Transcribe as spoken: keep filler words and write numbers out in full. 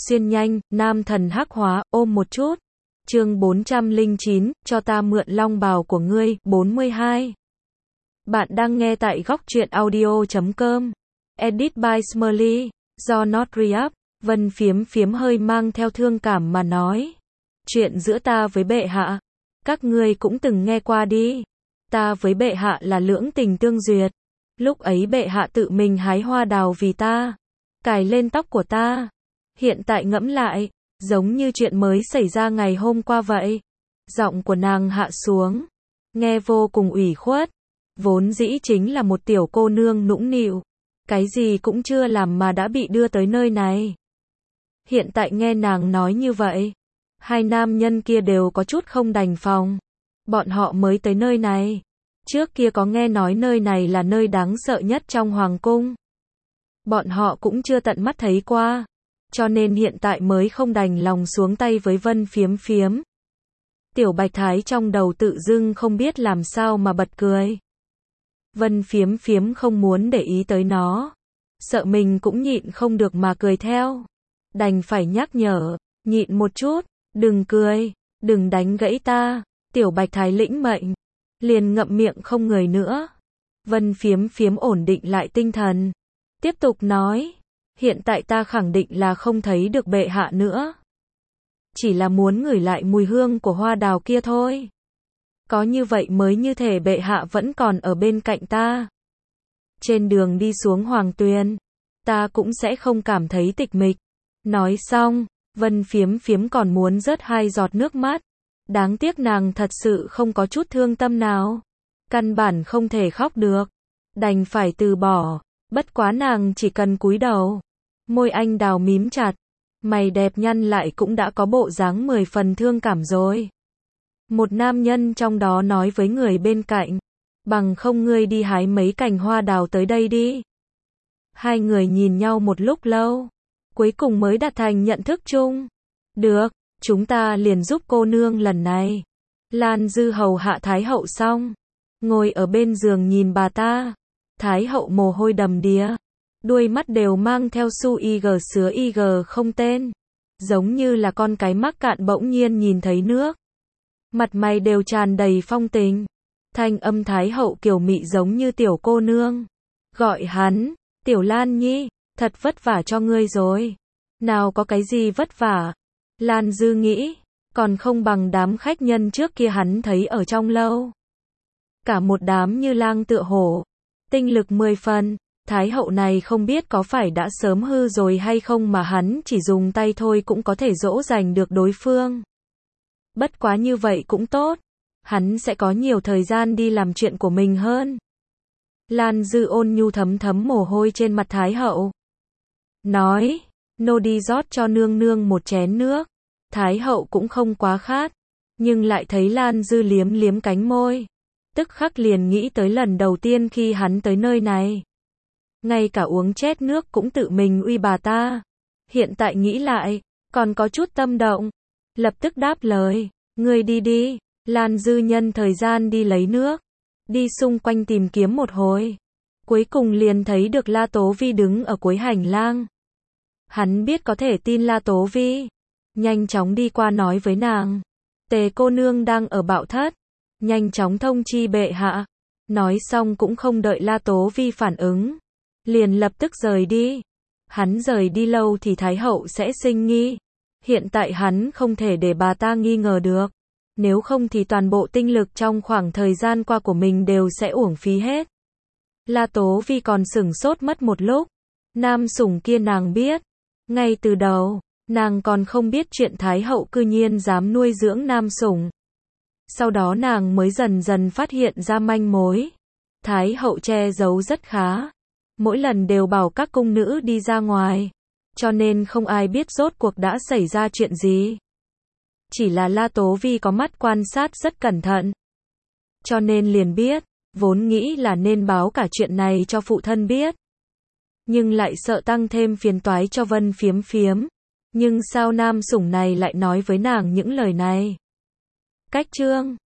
xuyên nhanh, nam thần hắc hóa, ôm một chút. Chương bốn trăm lẻ chín, cho ta mượn long bào của ngươi, bốn mươi hai. Bạn đang nghe tại góc truyện audio chấm com. Edit by Smurly, do Not Re-up. Vân Phiếm Phiếm hơi mang theo thương cảm mà nói. Chuyện giữa ta với bệ hạ, các ngươi cũng từng nghe qua đi. Ta với bệ hạ là lưỡng tình tương duyệt. Lúc ấy bệ hạ tự mình hái hoa đào vì ta, cài lên tóc của ta. Hiện tại ngẫm lại, giống như chuyện mới xảy ra ngày hôm qua vậy. Giọng của nàng hạ xuống, nghe vô cùng ủy khuất. Vốn dĩ chính là một tiểu cô nương nũng nịu, cái gì cũng chưa làm mà đã bị đưa tới nơi này. Hiện tại nghe nàng nói như vậy, hai nam nhân kia đều có chút không đành phòng. Bọn họ mới tới nơi này, trước kia có nghe nói nơi này là nơi đáng sợ nhất trong hoàng cung. Bọn họ cũng chưa tận mắt thấy qua, cho nên hiện tại mới không đành lòng xuống tay với Vân Phiếm Phiếm. Tiểu Bạch Thái trong đầu tự dưng không biết làm sao mà bật cười. Vân Phiếm Phiếm không muốn để ý tới nó, sợ mình cũng nhịn không được mà cười theo. Đành phải nhắc nhở, nhịn một chút, đừng cười, đừng đánh gãy ta. Tiểu Bạch Thái lĩnh mệnh, liền ngậm miệng không người nữa. Vân Phiếm Phiếm ổn định lại tinh thần, tiếp tục nói, hiện tại ta khẳng định là không thấy được bệ hạ nữa. Chỉ là muốn ngửi lại mùi hương của hoa đào kia thôi. Có như vậy mới như thể bệ hạ vẫn còn ở bên cạnh ta. Trên đường đi xuống Hoàng Tuyền, ta cũng sẽ không cảm thấy tịch mịch. Nói xong, Vân Phiếm Phiếm còn muốn rớt hai giọt nước mắt. Đáng tiếc nàng thật sự không có chút thương tâm nào. Căn bản không thể khóc được. Đành phải từ bỏ. Bất quá nàng chỉ cần cúi đầu. Môi anh đào mím chặt. Mày đẹp nhăn lại cũng đã có bộ dáng mười phần thương cảm rồi. Một nam nhân trong đó nói với người bên cạnh. Bằng không ngươi đi hái mấy cành hoa đào tới đây đi. Hai người nhìn nhau một lúc lâu. Cuối cùng mới đạt thành nhận thức chung. Được, chúng ta liền giúp cô nương lần này. Lan Dư hầu hạ Thái hậu xong, ngồi ở bên giường nhìn bà ta. Thái hậu mồ hôi đầm đìa, đuôi mắt đều mang theo su ig sứa ig không tên, giống như là con cái mắc cạn bỗng nhiên nhìn thấy nước. Mặt mày đều tràn đầy phong tình. Thanh âm Thái hậu kiều mị giống như tiểu cô nương. Gọi hắn, Tiểu Lan Nhi, thật vất vả cho ngươi rồi. Nào có cái gì vất vả. Lan Dư nghĩ, còn không bằng đám khách nhân trước kia hắn thấy ở trong lâu. Cả một đám như lang tựa hổ, tinh lực mười phần. Thái hậu này không biết có phải đã sớm hư rồi hay không mà hắn chỉ dùng tay thôi cũng có thể dỗ dành được đối phương. Bất quá như vậy cũng tốt, hắn sẽ có nhiều thời gian đi làm chuyện của mình hơn. Lan Dư ôn nhu thấm thấm mồ hôi trên mặt Thái hậu. Nói, nô đi rót cho nương nương một chén nước. Thái hậu cũng không quá khát, nhưng lại thấy Lan Dư liếm liếm cánh môi. Tức khắc liền nghĩ tới lần đầu tiên khi hắn tới nơi này. Ngay cả uống chét nước cũng tự mình uy bà ta. Hiện tại nghĩ lại, còn có chút tâm động. Lập tức đáp lời, ngươi đi đi. Lan Dư nhân thời gian đi lấy nước. Đi xung quanh tìm kiếm một hồi. Cuối cùng liền thấy được La Tố Vi đứng ở cuối hành lang. Hắn biết có thể tin La Tố Vi. Nhanh chóng đi qua nói với nàng. Tề cô nương đang ở Bạo Thất. Nhanh chóng thông chi bệ hạ. Nói xong cũng không đợi La Tố Vi phản ứng. Liền lập tức rời đi. Hắn rời đi lâu thì Thái hậu sẽ sinh nghi. Hiện tại hắn không thể để bà ta nghi ngờ được. Nếu không thì toàn bộ tinh lực trong khoảng thời gian qua của mình đều sẽ uổng phí hết. La Tố Vi còn sửng sốt mất một lúc. Nam sủng kia nàng biết. Ngay từ đầu, nàng còn không biết chuyện Thái hậu cư nhiên dám nuôi dưỡng nam sủng. Sau đó nàng mới dần dần phát hiện ra manh mối. Thái hậu che giấu rất khá. Mỗi lần đều bảo các cung nữ đi ra ngoài. Cho nên không ai biết rốt cuộc đã xảy ra chuyện gì. Chỉ là La Tố Vi có mắt quan sát rất cẩn thận. Cho nên liền biết, vốn nghĩ là nên báo cả chuyện này cho phụ thân biết. Nhưng lại sợ tăng thêm phiền toái cho Vân Phiếm Phiếm. Nhưng sao nam sủng này lại nói với nàng những lời này? Cách chương